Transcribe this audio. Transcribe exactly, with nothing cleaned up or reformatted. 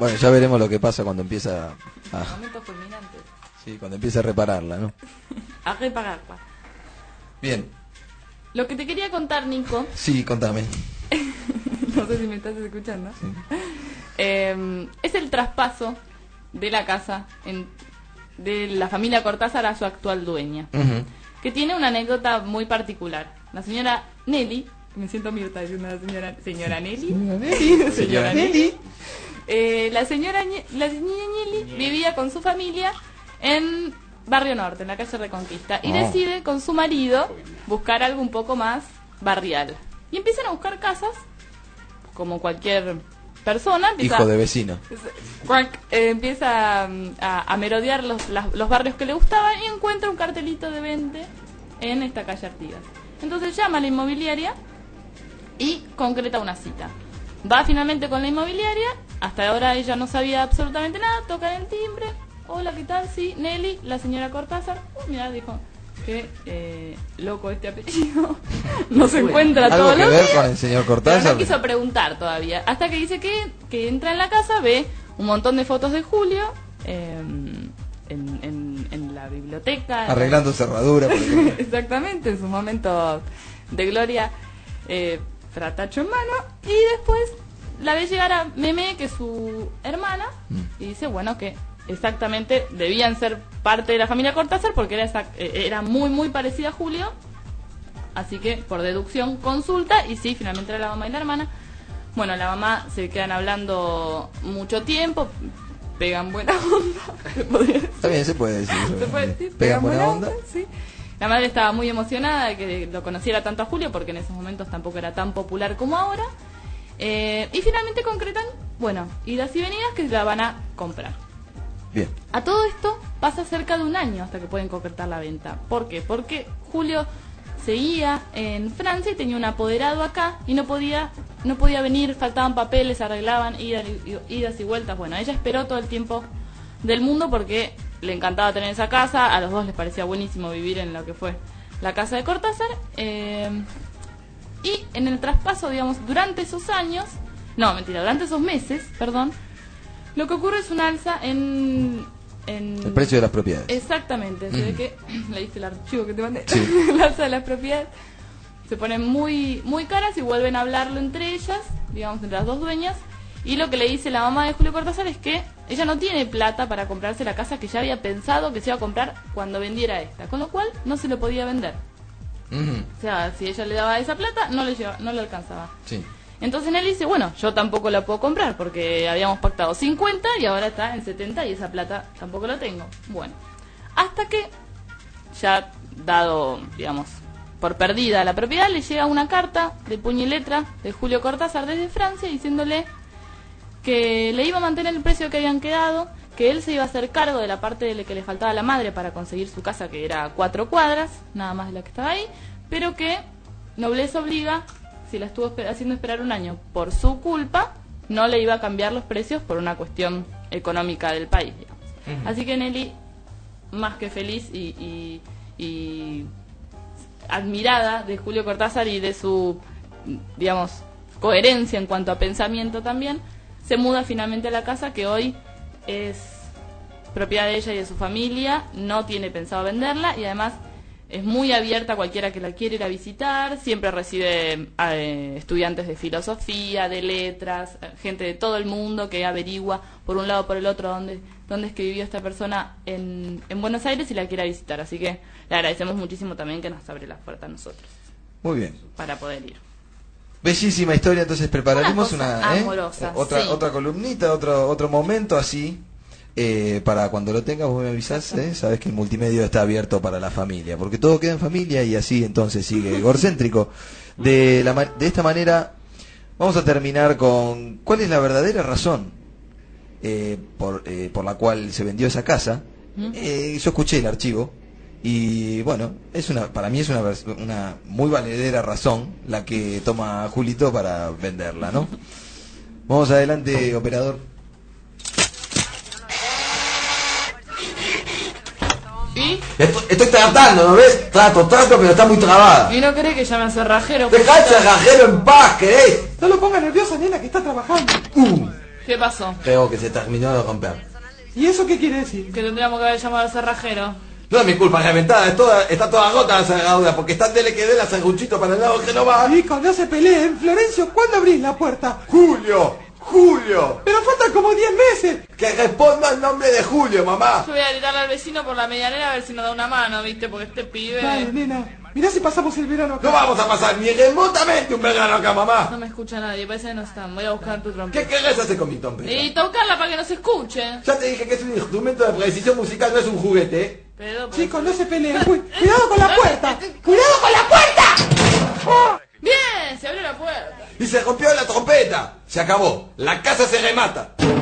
Bueno, ya veremos lo que pasa cuando empieza a... Momentos fulminantes. Sí, cuando empieza a repararla, ¿no? A repararla. Bien. Lo que te quería contar, Nico... Sí, contame. No sé si me estás escuchando. Sí. Eh, es el traspaso de la casa en, de la familia Cortázar a su actual dueña. Uh-huh. Que tiene una anécdota muy particular. La señora Nelly... Me siento Mirta diciendo la señora... ¿Señora Nelly? Señora Nelly. Sí, Señora señora Nelly. Nelly. Eh, la señora Ñe- la señora Nelly vivía con su familia en Barrio Norte, en la calle Reconquista, y Oh. decide con su marido buscar algo un poco más barrial. Y empiezan a buscar casas, como cualquier persona. Empieza, Hijo de vecino. cuac, eh, empieza mm, a, a merodear los, las- los barrios que le gustaban y encuentra un cartelito de venta en esta calle Artigas. Entonces llama a la inmobiliaria y concreta una cita. Va finalmente con la inmobiliaria, hasta ahora ella no sabía absolutamente nada, toca el timbre, hola, ¿qué tal? Sí, Nelly, la señora Cortázar. Uh, mira, dijo, qué eh, loco este apellido, no se encuentra ¿Algo todos que los ver días. con el señor Pero Cortázar? no quiso preguntar todavía, hasta que dice que, que entra en la casa, ve un montón de fotos de Julio, eh, en, en, en la biblioteca. Arreglando cerradura, por ejemplo. Exactamente, en sus momentos de gloria, eh, fratacho en mano, y después la ve llegar a Meme, que es su hermana, y dice, bueno, que exactamente debían ser parte de la familia Cortázar porque era, exact- eh, era muy, muy parecida a Julio, así que por deducción consulta, y sí, finalmente era la mamá y la hermana. Bueno, la mamá se quedan hablando mucho tiempo, pegan buena onda, se podría decir. También se puede decir eso. ¿Se puede decir? Pegan buena onda. Sí. La madre estaba muy emocionada de que lo conociera tanto a Julio, porque en esos momentos tampoco era tan popular como ahora. Eh, y finalmente concretan, bueno, idas y venidas que la van a comprar. Bien. A todo esto pasa cerca de un año hasta que pueden concretar la venta. ¿Por qué? Porque Julio seguía en Francia y tenía un apoderado acá y no podía no podía venir, faltaban papeles, se arreglaban, idas y, idas y vueltas. Bueno, ella esperó todo el tiempo del mundo porque le encantaba tener esa casa, a los dos les parecía buenísimo vivir en lo que fue la casa de Cortázar. Eh, y en el traspaso, digamos, durante esos años, no, mentira, durante esos meses, perdón, lo que ocurre es un alza en... en El precio de las propiedades. Exactamente, se Mm. ve que leíste el archivo que te mandé. Sí. El alza de las propiedades se ponen muy muy caras y vuelven a hablarlo entre ellas, digamos, entre las dos dueñas. Y lo que le dice la mamá de Julio Cortázar es que ella no tiene plata para comprarse la casa que ya había pensado que se iba a comprar cuando vendiera esta, con lo cual no se lo podía vender. Ujú. O sea, si ella le daba esa plata, no le lleva, no le alcanzaba. Sí. Entonces él dice, bueno, yo tampoco la puedo comprar porque habíamos pactado cincuenta y ahora está en setenta y esa plata tampoco la tengo. Bueno, hasta que ya dado, digamos, por perdida la propiedad, le llega una carta de puño y letra de Julio Cortázar desde Francia diciéndole que le iba a mantener el precio que habían quedado, que él se iba a hacer cargo de la parte de la que le faltaba a la madre para conseguir su casa, que era a cuatro cuadras, nada más de la que estaba ahí, pero que nobleza obliga, si la estuvo esper- haciendo esperar un año por su culpa, no le iba a cambiar los precios por una cuestión económica del país, digamos. Ujú. Así que Nelly, más que feliz y, y, y admirada de Julio Cortázar y de su, digamos, coherencia en cuanto a pensamiento también, se muda finalmente a la casa que hoy es propiedad de ella y de su familia, no tiene pensado venderla y además es muy abierta a cualquiera que la quiera ir a visitar, siempre recibe eh, estudiantes de filosofía, de letras, eh, gente de todo el mundo que averigua por un lado o por el otro dónde, dónde es que vivió esta persona en, en Buenos Aires y la quiera visitar. Así que le agradecemos muchísimo también que nos abre las puertas a nosotros Muy bien. para poder ir. Bellísima historia, entonces prepararemos Una cosa una, ¿eh? amorosa, otra sí. otra columnita, otro otro momento así, eh, para cuando lo tengas vos me avisás, ¿eh? Sabes que el multimedio está abierto para la familia, porque todo queda en familia y así entonces sigue egocéntrico. De la ma- de esta manera vamos a terminar con ¿cuál es la verdadera razón eh, por eh, por la cual se vendió esa casa? ¿Mm? Eh, yo escuché el archivo. Y bueno, es una para mí es una, vers- una muy valedera razón la que toma Julito para venderla, ¿no? Vamos adelante, operador. ¿Y? Estoy, estoy tratando, ¿no ves? Trato, trato, pero está muy trabada. ¿Y no querés que llame a cerrajero? Dejá al cerrajero en paz, ¿querés? No lo ponga nerviosa, nena, que está trabajando. Uh, ¿Qué pasó? Creo que se terminó de romper. ¿Y eso qué quiere decir? Que tendríamos que haber llamado al cerrajero. No es mi culpa, es reventada, es toda, está toda rota la cerradura, porque está dele que dé la sanguchito para el lado que no va. Hijo, no se peleen. Florencio, ¿cuándo abrís la puerta? Julio, Julio, Pero faltan como diez meses. que responda el nombre de Julio, mamá. Yo voy a gritarle al vecino por la medianera a ver si nos da una mano, ¿viste? Porque este pibe... Dale, nena. Mirá si pasamos el verano acá. No vamos a pasar ni remotamente un verano acá, mamá. No me escucha nadie, parece que no están. Voy a buscar tu trompeta. ¿Qué querés hacer con mi trompeta? Y tocarla para que no se escuche. Ya te dije que es un instrumento de precisión musical, no es un juguete, ¿eh? Pero, pues- Chicos, no se peleen. Cu- Cuidado con la puerta. Cuidado con la puerta. Bien, se abrió la puerta. Y se rompió la trompeta. Se acabó. La casa se remata.